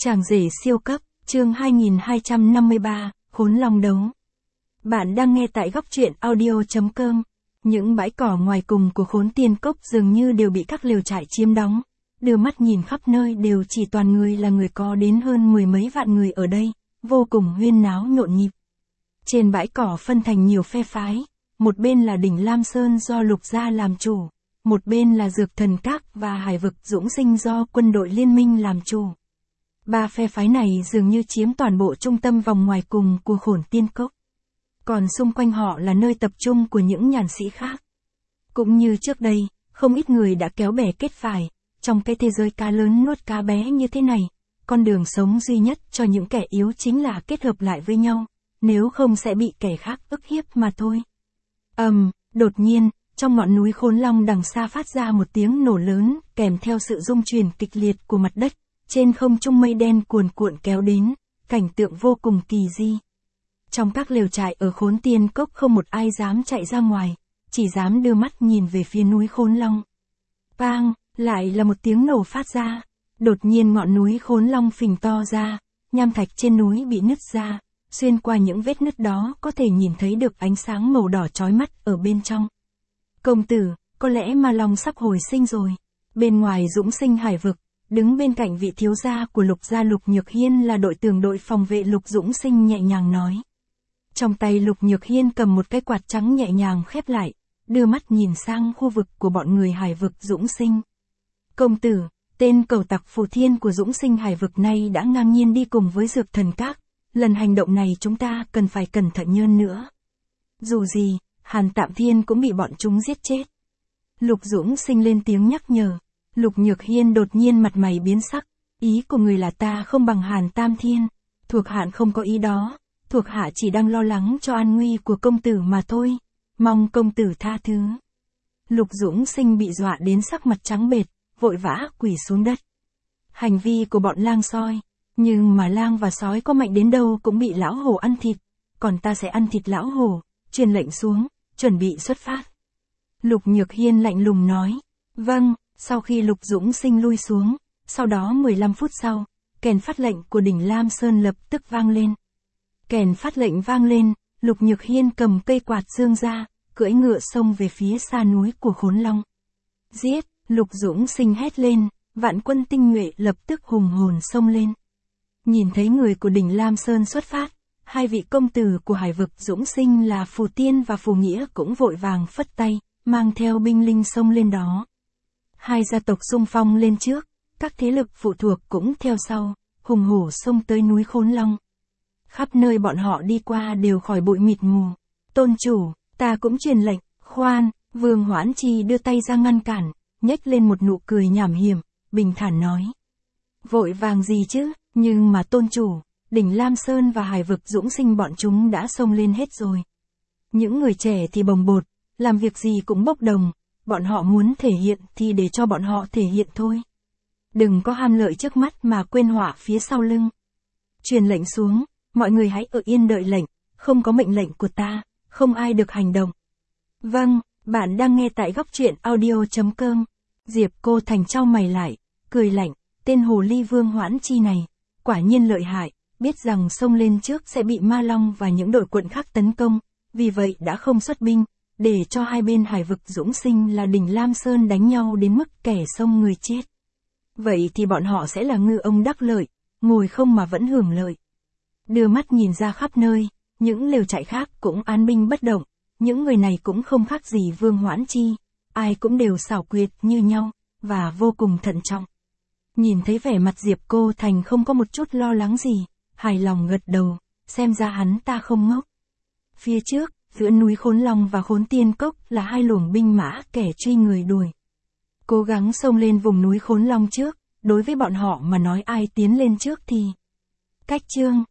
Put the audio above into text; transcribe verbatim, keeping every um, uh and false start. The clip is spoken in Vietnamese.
Chàng rể siêu cấp, chương hai nghìn hai trăm năm mươi ba, Khốn Long đấu. Bạn đang nghe tại góc truyện audio chấm com. Những bãi cỏ ngoài cùng của Khốn Tiên Cốc dường như đều bị các lều trại chiếm đóng. Đưa mắt nhìn khắp nơi đều chỉ toàn người là người, có đến hơn mười mấy vạn người ở đây, vô cùng huyên náo nhộn nhịp. Trên bãi cỏ phân thành nhiều phe phái, một bên là đỉnh Lam Sơn do Lục Gia làm chủ, một bên là Dược Thần Các và Hải Vực Dũng Sinh do quân đội liên minh làm chủ. Ba phe phái này dường như chiếm toàn bộ trung tâm vòng ngoài cùng của Khốn Tiên Cốc. Còn xung quanh họ là nơi tập trung của những nhàn sĩ khác. Cũng như trước đây, không ít người đã kéo bè kết phái, trong cái thế giới cá lớn nuốt cá bé như thế này, con đường sống duy nhất cho những kẻ yếu chính là kết hợp lại với nhau, nếu không sẽ bị kẻ khác ức hiếp mà thôi. Ầm, um, đột nhiên, trong ngọn núi Khốn Long đằng xa phát ra một tiếng nổ lớn, kèm theo sự rung chuyển kịch liệt của mặt đất. Trên không trung mây đen cuồn cuộn kéo đến, cảnh tượng vô cùng kỳ di. Trong các lều trại ở Khốn Tiên Cốc không một ai dám chạy ra ngoài, chỉ dám đưa mắt nhìn về phía núi Khốn Long. Vang, lại là một tiếng nổ phát ra. Đột nhiên ngọn núi Khốn Long phình to ra, nham thạch trên núi bị nứt ra, xuyên qua những vết nứt đó có thể nhìn thấy được ánh sáng màu đỏ chói mắt ở bên trong. Công tử, có lẽ Ma Long sắp hồi sinh rồi. Bên ngoài Dũng Sinh Hải Vực, đứng bên cạnh vị thiếu gia của Lục Gia Lục Nhược Hiên là đội trưởng đội phòng vệ Lục Dũng Sinh nhẹ nhàng nói. Trong tay Lục Nhược Hiên cầm một cái quạt trắng nhẹ nhàng khép lại, đưa mắt nhìn sang khu vực của bọn người Hải Vực Dũng Sinh. Công tử, tên cẩu tặc Phù Thiên của Dũng Sinh Hải Vực này đã ngang nhiên đi cùng với Dược Thần Các, lần hành động này chúng ta cần phải cẩn thận hơn nữa. Dù gì, Hàn Tạm Thiên cũng bị bọn chúng giết chết. Lục Dũng Sinh lên tiếng nhắc nhở. Lục Nhược Hiên đột nhiên mặt mày biến sắc, ý của người là ta không bằng Hàn Tam Thiên, thuộc hạ không có ý đó, thuộc hạ chỉ đang lo lắng cho an nguy của công tử mà thôi, mong công tử tha thứ. Lục Dũng Sinh bị dọa đến sắc mặt trắng bệch, vội vã quỳ xuống đất. Hành vi của bọn lang soi, nhưng mà lang và sói có mạnh đến đâu cũng bị lão hổ ăn thịt, còn ta sẽ ăn thịt lão hổ, truyền lệnh xuống, chuẩn bị xuất phát. Lục Nhược Hiên lạnh lùng nói, vâng. Sau khi Lục Dũng Sinh lui xuống, sau đó mười lăm phút sau, kèn phát lệnh của đỉnh Lam Sơn lập tức vang lên. Kèn phát lệnh vang lên, Lục Nhược Hiên cầm cây quạt dương ra, cưỡi ngựa xông về phía xa núi của Khốn Long. Giết, Lục Dũng Sinh hét lên, vạn quân tinh nhuệ lập tức hùng hồn xông lên. Nhìn thấy người của đỉnh Lam Sơn xuất phát, hai vị công tử của Hải Vực Dũng Sinh là Phù Tiên và Phù Nghĩa cũng vội vàng phất tay, mang theo binh linh xông lên đó. Hai gia tộc xung phong lên trước, các thế lực phụ thuộc cũng theo sau, hùng hổ xông tới núi Khốn Long. Khắp nơi bọn họ đi qua đều khỏi bụi mịt mù. Tôn chủ, ta cũng truyền lệnh, khoan, Vương Hoãn Chi đưa tay ra ngăn cản, nhếch lên một nụ cười nhảm hiểm, bình thản nói. Vội vàng gì chứ, nhưng mà tôn chủ, đỉnh Lam Sơn và Hải Vực Dũng Sinh bọn chúng đã xông lên hết rồi. Những người trẻ thì bồng bột, làm việc gì cũng bốc đồng. Bọn họ muốn thể hiện thì để cho bọn họ thể hiện thôi. Đừng có ham lợi trước mắt mà quên họa phía sau lưng. Truyền lệnh xuống, mọi người hãy ở yên đợi lệnh, không có mệnh lệnh của ta, không ai được hành động. Vâng, bạn đang nghe tại góc truyện audio chấm com. Diệp Cô Thành chau mày lại, cười lạnh, tên hồ ly Vương Hoãn Chi này, quả nhiên lợi hại, biết rằng xông lên trước sẽ bị Ma Long và những đội quận khác tấn công, vì vậy đã không xuất binh. Để cho hai bên Hải Vực Dũng Sinh là đỉnh Lam Sơn đánh nhau đến mức kẻ xông người chết. Vậy thì bọn họ sẽ là ngư ông đắc lợi, ngồi không mà vẫn hưởng lợi. Đưa mắt nhìn ra khắp nơi, những lều trại khác cũng an binh bất động, những người này cũng không khác gì Vương Hoãn Chi, ai cũng đều xảo quyệt như nhau, và vô cùng thận trọng. Nhìn thấy vẻ mặt Diệp Cô Thành không có một chút lo lắng gì, hài lòng gật đầu, xem ra hắn ta không ngốc. Phía trước, giữa núi Khốn Long và Khốn Tiên Cốc là hai luồng binh mã kẻ truy người đuổi. Cố gắng xông lên vùng núi Khốn Long trước, đối với bọn họ mà nói ai tiến lên trước thì. Cách chương